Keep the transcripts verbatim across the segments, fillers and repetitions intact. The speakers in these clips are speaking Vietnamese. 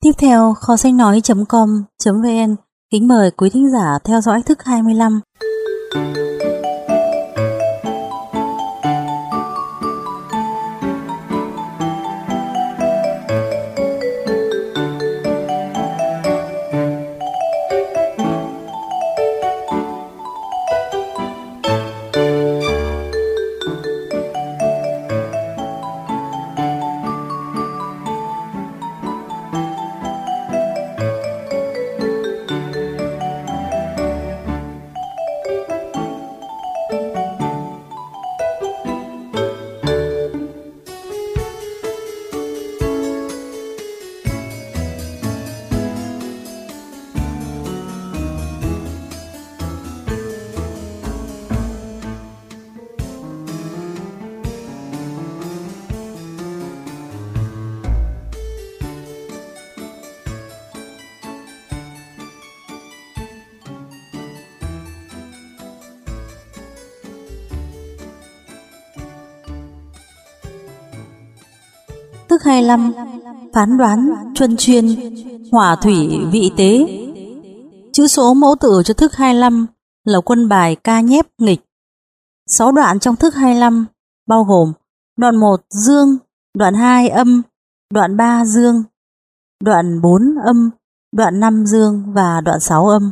Tiếp theo, kho sách nói chấm com chấm vn kính mời quý thính giả theo dõi thức hai mươi lăm. Thức hai mươi lăm. Phán đoán chuân chuyên, hỏa thủy vị tế. Chữ số mẫu tử cho thức hai mươi lăm là quân bài ca nhép nghịch. Sáu đoạn trong thức hai mươi lăm bao gồm đoạn một dương, đoạn hai âm, đoạn ba dương, đoạn bốn âm, đoạn năm dương và đoạn sáu âm.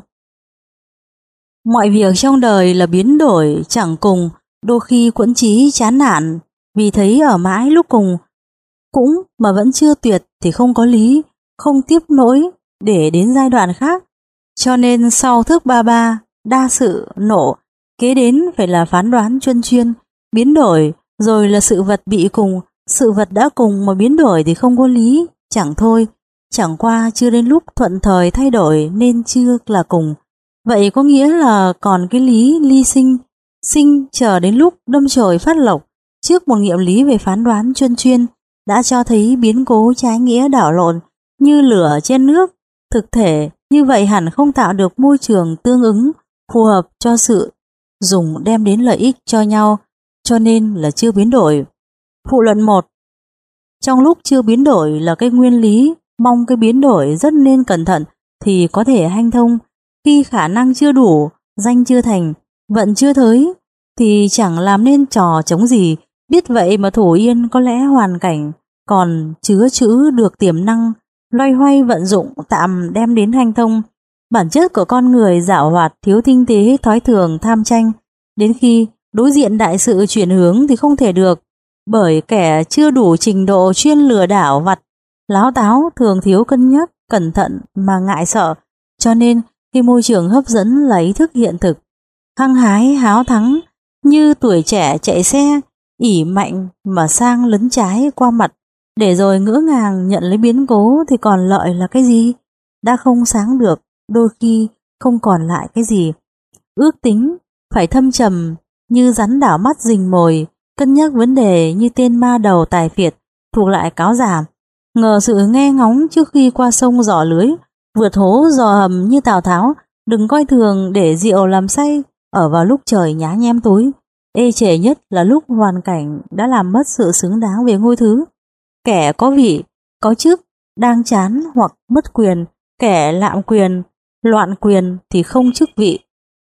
Mọi việc trong đời là biến đổi chẳng cùng, đôi khi quẫn trí chán nản vì thấy ở mãi lúc cùng cũng mà vẫn chưa tuyệt thì không có lý, không tiếp nỗi để đến giai đoạn khác. Cho nên sau thức ba ba, đa sự nộ, kế đến phải là phán đoán chuân chuyên, biến đổi, rồi là sự vật bị cùng, sự vật đã cùng mà biến đổi thì không có lý, chẳng thôi, chẳng qua chưa đến lúc thuận thời thay đổi nên chưa là cùng. Vậy có nghĩa là còn cái lý ly sinh, sinh chờ đến lúc đâm chồi phát lộc. Trước một nghiệm lý về phán đoán chuân chuyên đã cho thấy biến cố trái nghĩa đảo lộn như lửa trên nước. Thực thể như vậy hẳn không tạo được môi trường tương ứng phù hợp cho sự dùng đem đến lợi ích cho nhau, cho nên là chưa biến đổi. Phụ luận một. Trong lúc chưa biến đổi là cái nguyên lý, mong cái biến đổi rất nên cẩn thận thì có thể hanh thông. Khi khả năng chưa đủ, danh chưa thành, vận chưa thới thì chẳng làm nên trò chống gì. Biết vậy mà thủ yên có lẽ hoàn cảnh còn chứa chữ được tiềm năng, loay hoay vận dụng tạm đem đến hanh thông. Bản chất của con người giảo hoạt, thiếu tinh tế, thói thường, tham tranh. Đến khi đối diện đại sự chuyển hướng thì không thể được, bởi kẻ chưa đủ trình độ chuyên lừa đảo vặt, láo táo thường thiếu cân nhắc, cẩn thận mà ngại sợ. Cho nên khi môi trường hấp dẫn là ý thức hiện thực, hăng hái háo thắng như tuổi trẻ chạy xe, ỉ mạnh mà sang lấn trái qua mặt, để rồi ngỡ ngàng nhận lấy biến cố thì còn lợi là cái gì? Đã không sáng được, đôi khi không còn lại cái gì. Ước tính phải thâm trầm như rắn đảo mắt rình mồi, cân nhắc vấn đề như tên ma đầu tài phiệt thuộc lại cáo giả, ngờ sự nghe ngóng trước khi qua sông dò lưới, vượt hố dò hầm như Tào Tháo. Đừng coi thường để rượu làm say ở vào lúc trời nhá nhem tối. Ê chề nhất là lúc hoàn cảnh đã làm mất sự xứng đáng về ngôi thứ. Kẻ có vị, có chức, đang chán hoặc mất quyền, kẻ lạm quyền, loạn quyền thì không chức vị.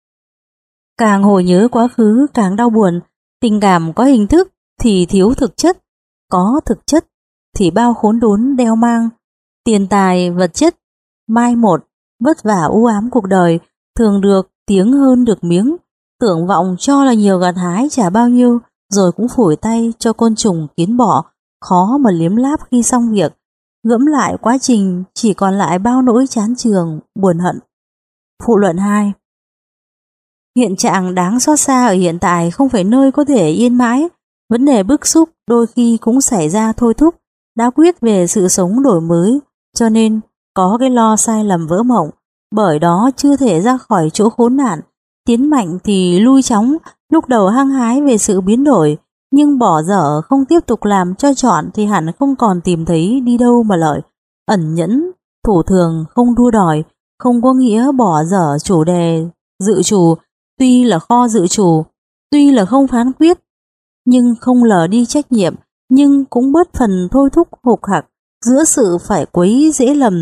Càng hồi nhớ quá khứ càng đau buồn, tình cảm có hình thức thì thiếu thực chất, có thực chất thì bao khốn đốn đeo mang. Tiền tài, vật chất, mai một, vất vả u ám cuộc đời, thường được tiếng hơn được miếng. Tưởng vọng cho là nhiều gặt hái chả bao nhiêu, rồi cũng phủi tay cho côn trùng kiến bọ, khó mà liếm láp khi xong việc. Ngẫm lại quá trình chỉ còn lại bao nỗi chán chường, buồn hận. Phụ luận hai. Hiện trạng đáng xót xa ở hiện tại không phải nơi có thể yên mãi. Vấn đề bức xúc đôi khi cũng xảy ra thôi thúc, đã quyết về sự sống đổi mới, cho nên có cái lo sai lầm vỡ mộng, bởi đó chưa thể ra khỏi chỗ khốn nạn. Tiến mạnh thì lui chóng, lúc đầu hăng hái về sự biến đổi, nhưng bỏ dở không tiếp tục làm cho trọn thì hẳn không còn tìm thấy đi đâu mà lợi. Ẩn nhẫn, thủ thường, không đua đòi, không có nghĩa bỏ dở chủ đề, dự chủ, tuy là kho dự chủ, tuy là không phán quyết, nhưng không lờ đi trách nhiệm, nhưng cũng bớt phần thôi thúc hục hặc giữa sự phải quấy dễ lầm,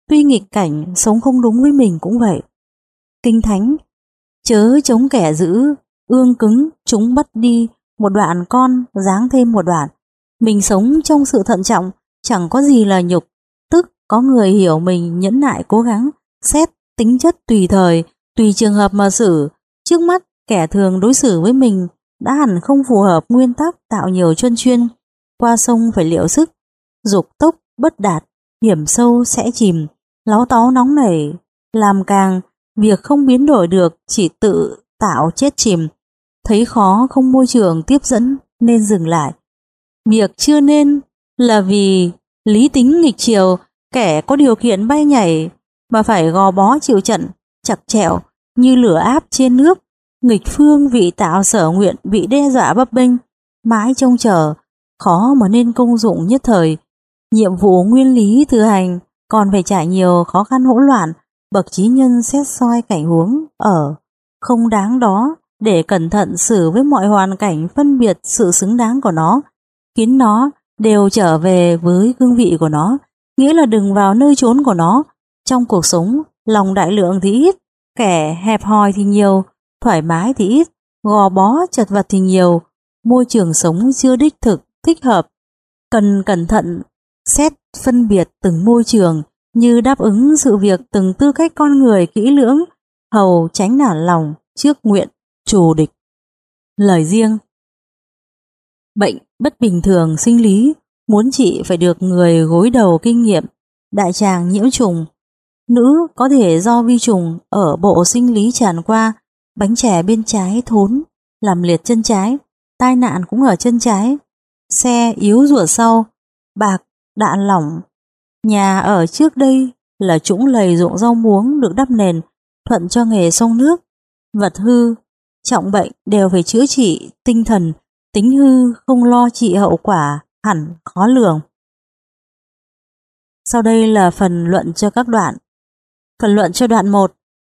Tuy nghịch cảnh, sống không đúng với mình cũng vậy. Kinh Thánh: chớ chống kẻ dữ, ương cứng, chúng bắt đi một đoạn con, giáng thêm một đoạn. Mình sống trong sự thận trọng, chẳng có gì là nhục, tức có người hiểu mình nhẫn nại cố gắng, xét tính chất tùy thời, tùy trường hợp mà xử. Trước mắt, kẻ thường đối xử với mình đã hẳn không phù hợp nguyên tắc tạo nhiều chuân chuyên. Qua sông phải liệu sức, dục tốc bất đạt, hiểm sâu sẽ chìm, láu táu nóng nảy, làm càng, việc không biến đổi được chỉ tự tạo chết chìm. Thấy khó không môi trường tiếp dẫn nên dừng lại. Việc chưa nên là vì lý tính nghịch chiều, kẻ có điều kiện bay nhảy mà phải gò bó chịu trận, chặt chẹo như lửa áp trên nước. Nghịch phương vị tạo sở nguyện bị đe dọa bấp bênh, mãi trông chờ, khó mà nên công dụng nhất thời. Nhiệm vụ nguyên lý thừa hành còn phải trải nhiều khó khăn hỗn loạn. Bậc trí nhân xét soi cảnh huống ở không đáng đó để cẩn thận xử với mọi hoàn cảnh, phân biệt sự xứng đáng của nó, khiến nó đều trở về với cương vị của nó, nghĩa là đừng vào nơi trốn của nó. Trong cuộc sống, lòng đại lượng thì ít, kẻ hẹp hòi thì nhiều, thoải mái thì ít, gò bó chật vật thì nhiều. Môi trường sống chưa đích thực, thích hợp, cần cẩn thận xét phân biệt từng môi trường, như đáp ứng sự việc từng tư cách con người kỹ lưỡng, hầu tránh nản lòng trước nguyện trù địch. Lời riêng: bệnh bất bình thường sinh lý, muốn trị phải được người gối đầu kinh nghiệm. Đại tràng nhiễm trùng, nữ có thể do vi trùng ở bộ sinh lý tràn qua, bánh chè bên trái thốn, làm liệt chân trái, tai nạn cũng ở chân trái, xe yếu ruột sau, bạc đạn lỏng. Nhà ở trước đây là trũng lầy ruộng rau muống được đắp nền, thuận cho nghề xông nước. Vật hư, trọng bệnh đều phải chữa trị. Tinh thần, tính hư không lo trị hậu quả hẳn khó lường. Sau đây là phần luận cho các đoạn. Phần luận cho đoạn một.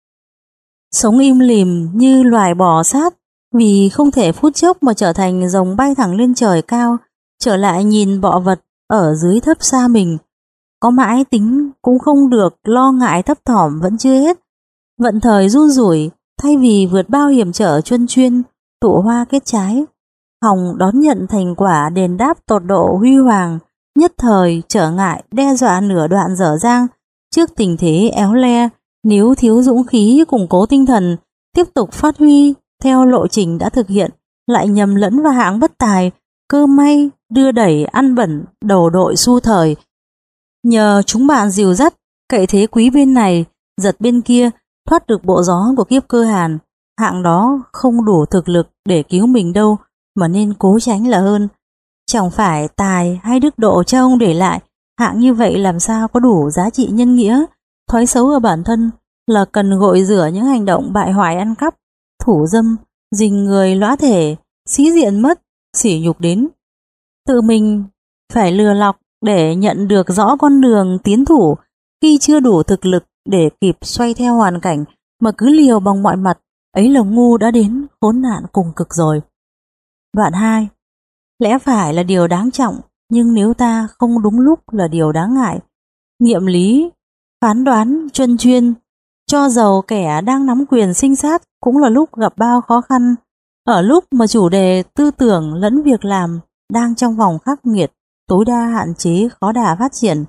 Sống im lìm như loài bò sát, vì không thể phút chốc mà trở thành rồng bay thẳng lên trời cao, trở lại nhìn bọ vật ở dưới thấp xa mình. Có mãi tính cũng không được, lo ngại thấp thỏm vẫn chưa hết. Vận thời run rủi, thay vì vượt bao hiểm trở chuân chuyên, tụ hoa kết trái, hòng đón nhận thành quả đền đáp tột độ huy hoàng, nhất thời trở ngại đe dọa nửa đoạn dở dang. Trước tình thế éo le, nếu thiếu dũng khí củng cố tinh thần, tiếp tục phát huy theo lộ trình đã thực hiện, lại nhầm lẫn vào hạng bất tài, cơ may đưa đẩy ăn bẩn đầu đội xu thời. Nhờ chúng bạn dìu dắt, cậy thế quý bên này, giật bên kia, thoát được bộ gió của kiếp cơ hàn. Hạng đó không đủ thực lực để cứu mình đâu, mà nên cố tránh là hơn. Chẳng phải tài hay đức độ cha ông để lại, hạng như vậy làm sao có đủ giá trị nhân nghĩa. Thói xấu ở bản thân là cần gội rửa những hành động bại hoại ăn cắp, thủ dâm, dình người lõa thể, sĩ diện mất, sỉ nhục đến. Tự mình phải lừa lọc để nhận được rõ con đường tiến thủ, khi chưa đủ thực lực để kịp xoay theo hoàn cảnh mà cứ liều bằng mọi mặt, ấy là ngu đã đến khốn nạn cùng cực rồi. Đoạn hai. Lẽ phải là điều đáng trọng, nhưng nếu ta không đúng lúc là điều đáng ngại. Nghiệm lý, phán đoán, chuyên chuyên, cho dầu kẻ đang nắm quyền sinh sát cũng là lúc gặp bao khó khăn, ở lúc mà chủ đề tư tưởng lẫn việc làm đang trong vòng khắc nghiệt, tối đa hạn chế khó đà phát triển.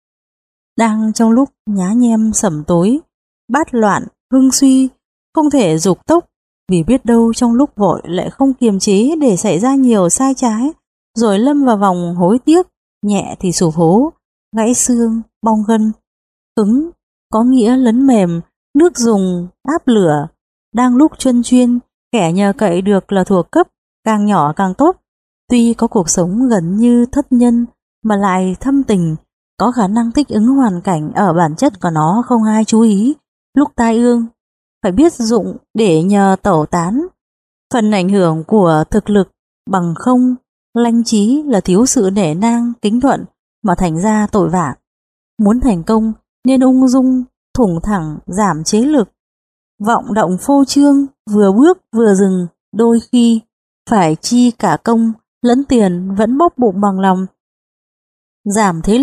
Đang trong lúc nhá nhem sẩm tối, bát loạn, hưng suy, không thể dục tốc, vì biết đâu trong lúc vội lại không kiềm chế để xảy ra nhiều sai trái, rồi lâm vào vòng hối tiếc, nhẹ thì sụp hố, gãy xương, bong gân. Cứng có nghĩa lấn mềm, nước dùng, áp lửa. Đang lúc chuyên chuyên, kẻ nhờ cậy được là thuộc cấp, càng nhỏ càng tốt. Tuy có cuộc sống gần như thất nhân mà lại thâm tình, có khả năng thích ứng hoàn cảnh, ở bản chất của nó không ai chú ý. Lúc tai ương, phải biết dụng để nhờ tẩu tán. Phần ảnh hưởng của thực lực bằng không, lanh trí là thiếu sự nể nang, kính thuận mà thành ra tội vạ. Muốn thành công nên ung dung, thủng thẳng, giảm chế lực. Vọng động phô trương, vừa bước vừa dừng, đôi khi phải chi cả công lẫn tiền vẫn bóp bụng bằng lòng. Giảm thế lực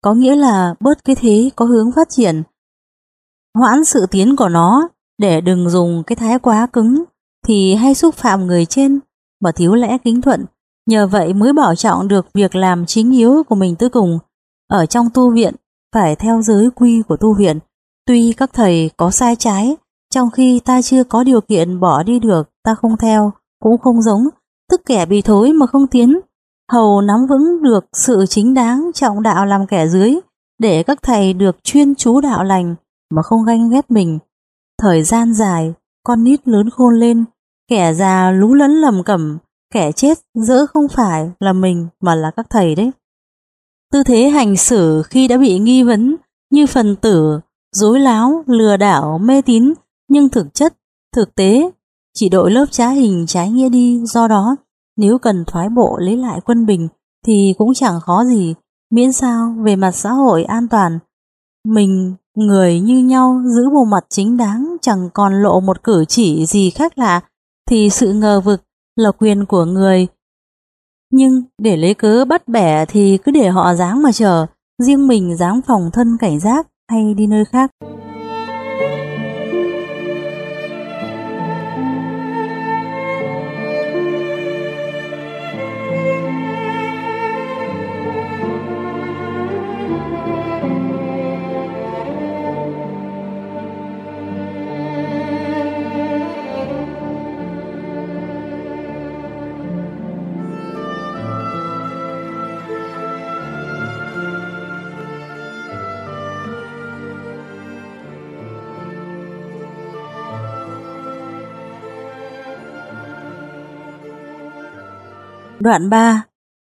có nghĩa là bớt cái thế có hướng phát triển, hoãn sự tiến của nó, để đừng dùng cái thái quá cứng thì hay xúc phạm người trên mà thiếu lẽ kính thuận. Nhờ vậy mới bảo trọng được việc làm chính yếu của mình tới cùng. Ở trong tu viện phải theo giới quy của tu viện. Tuy các thầy có sai trái, trong khi ta chưa có điều kiện bỏ đi được, ta không theo, cũng không giống, tức kẻ bị thối mà không tiến. Hầu nắm vững được sự chính đáng, trọng đạo làm kẻ dưới, để các thầy được chuyên chú đạo lành mà không ganh ghét mình. Thời gian dài, con nít lớn khôn lên, kẻ già lú lẫn lầm cẩm, kẻ chết dỡ không phải là mình mà là các thầy đấy. Tư thế hành xử khi đã bị nghi vấn như phần tử, dối láo, lừa đảo, mê tín, nhưng thực chất, thực tế chỉ đội lớp trá hình trái nghĩa đi. Do đó, nếu cần thoái bộ lấy lại quân bình thì cũng chẳng khó gì, miễn sao về mặt xã hội an toàn, mình người như nhau giữ bộ mặt chính đáng, chẳng còn lộ một cử chỉ gì khác lạ, thì sự ngờ vực là quyền của người. Nhưng để lấy cớ bắt bẻ thì cứ để họ dáng mà chờ, riêng mình dáng phòng thân cảnh giác hay đi nơi khác. Đoạn ba.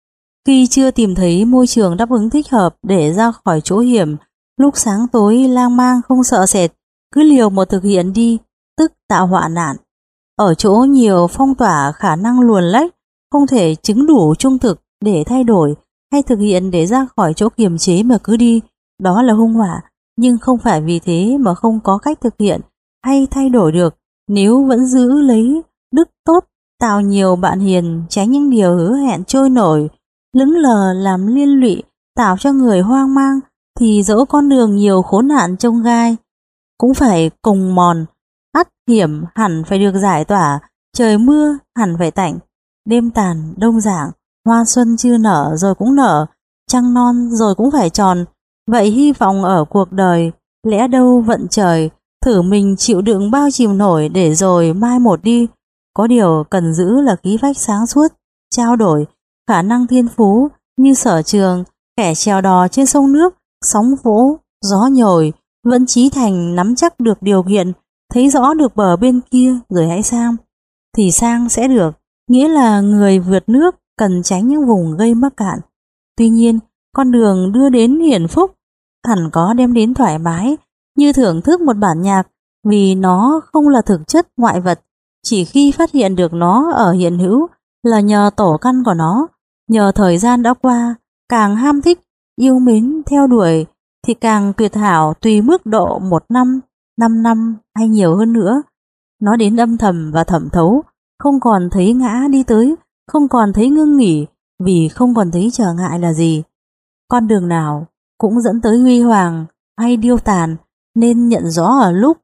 Khi chưa tìm thấy môi trường đáp ứng thích hợp để ra khỏi chỗ hiểm, lúc sáng tối lang mang không sợ sệt, cứ liều một thực hiện đi, tức tạo họa nạn. Ở chỗ nhiều phong tỏa khả năng luồn lách, không thể chứng đủ trung thực để thay đổi hay thực hiện để ra khỏi chỗ kiềm chế mà cứ đi, đó là hung họa. Nhưng không phải vì thế mà không có cách thực hiện hay thay đổi được. Nếu vẫn giữ lấy đức tốt, tạo nhiều bạn hiền, tránh những điều hứa hẹn trôi nổi, lững lờ làm liên lụy, tạo cho người hoang mang, thì dẫu con đường nhiều khốn nạn chông gai, cũng phải cùng mòn, ắt hiểm hẳn phải được giải tỏa, trời mưa hẳn phải tạnh, đêm tàn đông rạng, hoa xuân chưa nở rồi cũng nở, trăng non rồi cũng phải tròn. Vậy hy vọng ở cuộc đời, lẽ đâu vận trời, thử mình chịu đựng bao chìm nổi để rồi mai một đi. Có điều cần giữ là khí phách sáng suốt, trao đổi, khả năng thiên phú như Sở Trường, kẻ chèo đò trên sông nước, sóng vỗ, gió nhồi, vẫn chí thành nắm chắc được điều kiện, thấy rõ được bờ bên kia rồi hãy sang. Thì sang sẽ được, nghĩa là người vượt nước cần tránh những vùng gây mắc cạn. Tuy nhiên, con đường đưa đến hiển phúc hẳn có đem đến thoải mái, như thưởng thức một bản nhạc, vì nó không là thực chất ngoại vật. Chỉ khi phát hiện được nó ở hiện hữu là nhờ tổ căn của nó, nhờ thời gian đã qua, càng ham thích, yêu mến, theo đuổi thì càng tuyệt hảo tùy mức độ một năm, năm năm hay nhiều hơn nữa. Nó đến âm thầm và thẩm thấu, không còn thấy ngã đi tới, không còn thấy ngưng nghỉ, vì không còn thấy trở ngại là gì. Con đường nào cũng dẫn tới huy hoàng hay điêu tàn, nên nhận rõ ở lúc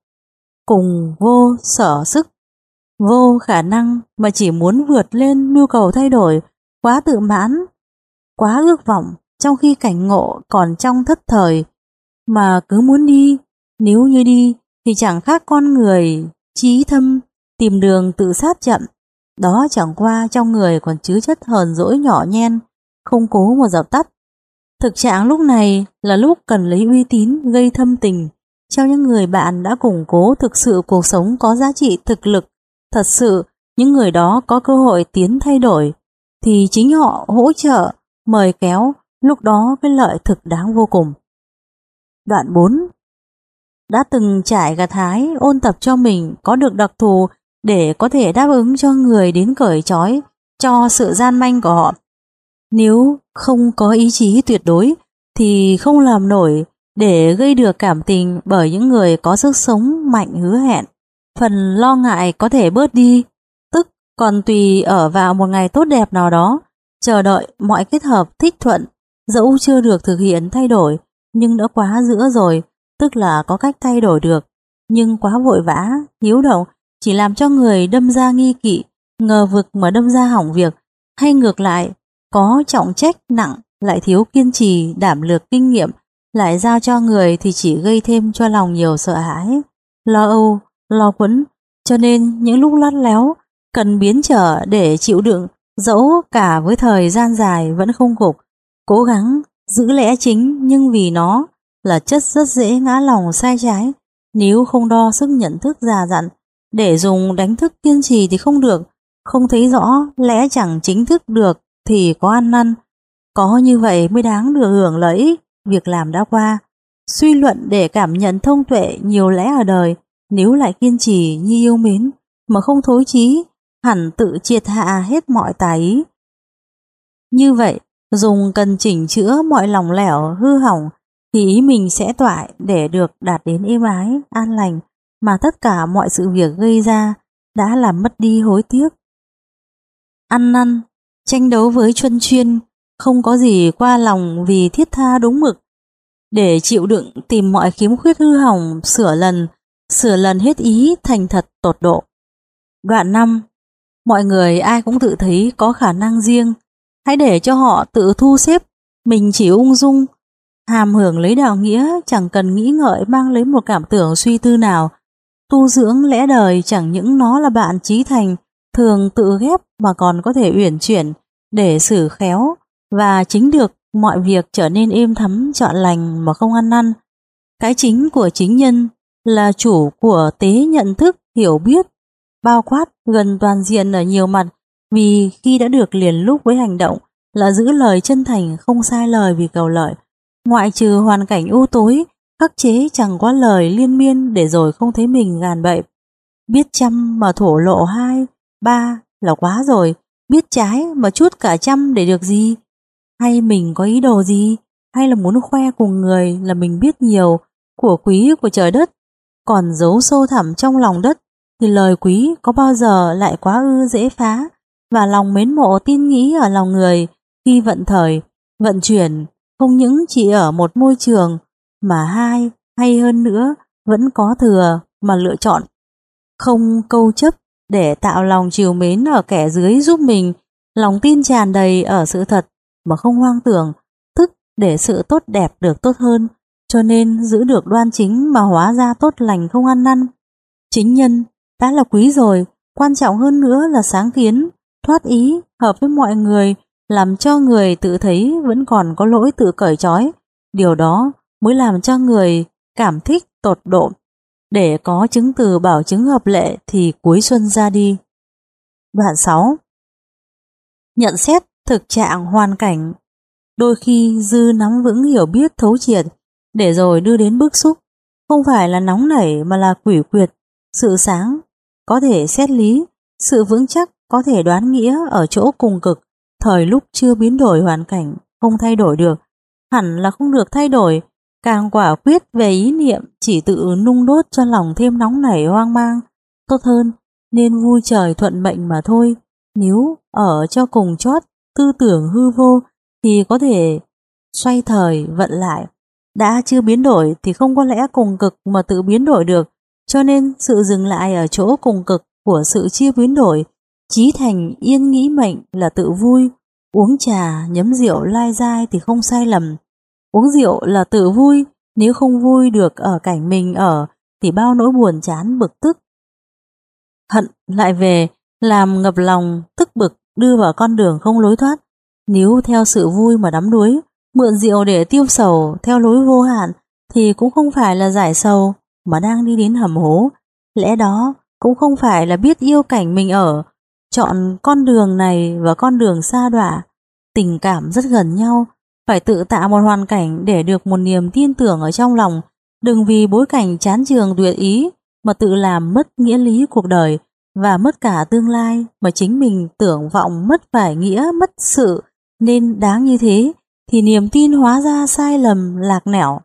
cùng vô sở sức, vô khả năng mà chỉ muốn vượt lên nhu cầu thay đổi, quá tự mãn, quá ước vọng, trong khi cảnh ngộ còn trong thất thời, mà cứ muốn đi. Nếu như đi thì chẳng khác con người trí thâm tìm đường tự sát chậm, đó chẳng qua trong người còn chứa chất hờn dỗi nhỏ nhen, không cố mà dập tắt. Thực trạng lúc này là lúc cần lấy uy tín gây thâm tình cho những người bạn đã củng cố thực sự cuộc sống có giá trị thực lực. Thật sự những người đó có cơ hội tiến thay đổi thì chính họ hỗ trợ, mời kéo, lúc đó cái lợi thực đáng vô cùng. Đoạn bốn. Đã từng trải gặt hái, ôn tập cho mình có được đặc thù để có thể đáp ứng cho người đến cởi trói cho sự gian manh của họ. Nếu không có ý chí tuyệt đối thì không làm nổi để gây được cảm tình bởi những người có sức sống mạnh hứa hẹn. Phần lo ngại có thể bớt đi, tức còn tùy ở vào một ngày tốt đẹp nào đó, chờ đợi mọi kết hợp thích thuận dẫu chưa được thực hiện thay đổi, nhưng đã quá giữa rồi, tức là có cách thay đổi được, nhưng quá vội vã, hiếu động chỉ làm cho người đâm ra nghi kỵ, ngờ vực mà đâm ra hỏng việc, hay ngược lại, có trọng trách nặng lại thiếu kiên trì, đảm lược kinh nghiệm, lại giao cho người thì chỉ gây thêm cho lòng nhiều sợ hãi, lo âu, lo quẫn, cho nên những lúc lắt léo cần biến trở để chịu đựng, dẫu cả với thời gian dài vẫn không gục, cố gắng giữ lẽ chính, nhưng vì nó là chất rất dễ ngã lòng sai trái, nếu không đo sức nhận thức già dặn, để dùng đánh thức kiên trì thì không được, không thấy rõ lẽ chẳng chính thức được thì có ăn năn, có như vậy mới đáng được hưởng lợi ích việc làm đã qua. Suy luận để cảm nhận thông tuệ nhiều lẽ ở đời, nếu lại kiên trì như yêu mến mà không thối chí, hẳn tự triệt hạ hết mọi tà ý. Như vậy, dùng cần chỉnh chữa mọi lòng lẻo hư hỏng thì ý mình sẽ toại để được đạt đến êm ái, an lành, mà tất cả mọi sự việc gây ra đã làm mất đi hối tiếc. Ăn năn, tranh đấu với chuân chuyên, không có gì qua lòng vì thiết tha đúng mực, để chịu đựng tìm mọi khiếm khuyết hư hỏng, sửa lần, sửa lần hết ý thành thật tột độ. Đoạn năm. Mọi người ai cũng tự thấy có khả năng riêng, hãy để cho họ tự thu xếp, mình chỉ ung dung, hàm hưởng lấy đạo nghĩa, chẳng cần nghĩ ngợi mang lấy một cảm tưởng suy tư nào. Tu dưỡng lẽ đời chẳng những nó là bạn chí thành, thường tự ghép mà còn có thể uyển chuyển, để xử khéo, và chính được mọi việc trở nên êm thắm trọn lành mà không ăn năn. Cái chính của chính nhân là chủ của tế nhận thức, hiểu biết, bao quát gần toàn diện ở nhiều mặt, vì khi đã được liền lúc với hành động là giữ lời chân thành, không sai lời vì cầu lợi, ngoại trừ hoàn cảnh u tối khắc chế chẳng có lời liên miên để rồi không thấy mình gàn bậy. Biết trăm mà thổ lộ hai, ba là quá rồi, biết trái mà chút cả trăm để được gì? Hay mình có ý đồ gì? Hay là muốn khoe cùng người là mình biết nhiều của quý của trời đất, còn giấu sâu thẳm trong lòng đất thì lời quý có bao giờ lại quá ư dễ phá, và lòng mến mộ tin nghĩ ở lòng người khi vận thời, vận chuyển không những chỉ ở một môi trường, mà hai hay hơn nữa vẫn có thừa mà lựa chọn, không câu chấp để tạo lòng trìu mến ở kẻ dưới giúp mình, lòng tin tràn đầy ở sự thật mà không hoang tưởng, tức để sự tốt đẹp được tốt hơn, cho nên giữ được đoan chính mà hóa ra tốt lành không ăn năn. Chính nhân đã là quý rồi, quan trọng hơn nữa là sáng kiến, thoát ý, hợp với mọi người, làm cho người tự thấy vẫn còn có lỗi tự cởi trói. Điều đó mới làm cho người cảm thích tột độ. Để có chứng từ bảo chứng hợp lệ thì cuối xuân ra đi. Đoạn sáu. Nhận xét thực trạng hoàn cảnh. Đôi khi dư nắm vững hiểu biết thấu triệt, để rồi đưa đến bức xúc. Không phải là nóng nảy mà là quỷ quyệt. Sự sáng có thể xét lý, sự vững chắc có thể đoán nghĩa ở chỗ cùng cực. Thời lúc chưa biến đổi hoàn cảnh, không thay đổi được, hẳn là không được thay đổi. Càng quả quyết về ý niệm chỉ tự nung đốt cho lòng thêm nóng nảy hoang mang. Tốt hơn nên vui trời thuận mệnh mà thôi. Nếu ở cho cùng chót tư tưởng hư vô thì có thể xoay thời vận lại. Đã chưa biến đổi thì không có lẽ cùng cực mà tự biến đổi được. Cho nên sự dừng lại ở chỗ cùng cực của sự chưa biến đổi, chí thành yên nghĩ mệnh là tự vui. Uống trà nhấm rượu lai dai thì không sai lầm. Uống rượu là tự vui, nếu không vui được ở cảnh mình ở thì bao nỗi buồn chán bực tức. Hận lại về, làm ngập lòng, tức bực, đưa vào con đường không lối thoát. Nếu theo sự vui mà đắm đuối, mượn rượu để tiêu sầu theo lối vô hạn thì cũng không phải là giải sầu mà đang đi đến hầm hố. Lẽ đó cũng không phải là biết yêu cảnh mình ở, chọn con đường này và con đường xa đọa. Tình cảm rất gần nhau, phải tự tạo một hoàn cảnh để được một niềm tin tưởng ở trong lòng. Đừng vì bối cảnh chán trường tuyệt ý mà tự làm mất nghĩa lý cuộc đời và mất cả tương lai, mà chính mình tưởng vọng mất phải nghĩa, mất sự nên đáng như thế thì niềm tin hóa ra sai lầm lạc nẻo.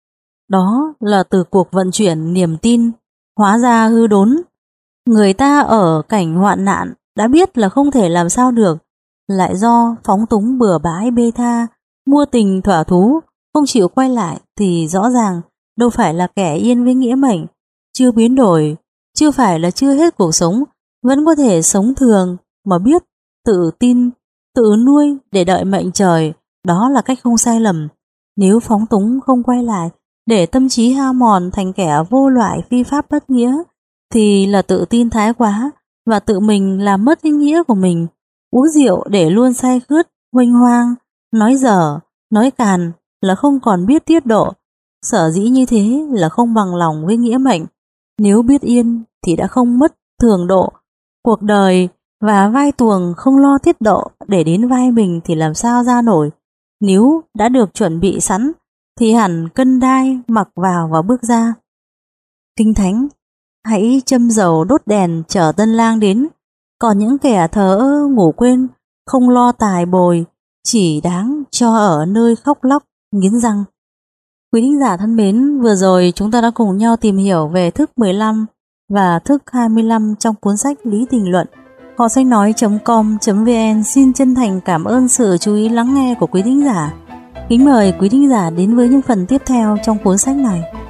Đó là từ cuộc vận chuyển niềm tin hóa ra hư đốn. Người ta ở cảnh hoạn nạn đã biết là không thể làm sao được, lại do phóng túng bừa bãi bê tha, mua tình thỏa thú, không chịu quay lại thì rõ ràng đâu phải là kẻ yên với nghĩa mệnh, chưa biến đổi, chưa phải là chưa hết cuộc sống, vẫn có thể sống thường mà biết tự tin, tự nuôi để đợi mệnh trời, đó là cách không sai lầm. Nếu phóng túng không quay lại, để tâm trí hao mòn thành kẻ vô loại phi pháp bất nghĩa, thì là tự tin thái quá và tự mình làm mất ý nghĩa của mình. Uống rượu để luôn say khướt, huênh hoang, nói dở, nói càn là không còn biết tiết độ. Sở dĩ như thế là không bằng lòng với nghĩa mệnh. Nếu biết yên thì đã không mất thường độ. Cuộc đời và vai tuồng không lo tiết độ, để đến vai mình thì làm sao ra nổi. Nếu đã được chuẩn bị sẵn thì hẳn cân đai mặc vào và bước ra. Kinh thánh: hãy châm dầu đốt đèn chờ tân lang đến. Còn những kẻ thờ ơ ngủ quên, không lo tài bồi, chỉ đáng cho ở nơi khóc lóc nghiến răng. Quý thính giả thân mến, vừa rồi chúng ta đã cùng nhau tìm hiểu về thức mười lăm và thức hai mươi lăm trong cuốn sách Lý Tình Luận. Họ sách nói chấm com chấm vn xin chân thành cảm ơn sự chú ý lắng nghe của quý thính giả. Kính mời quý thính giả đến với những phần tiếp theo trong cuốn sách này.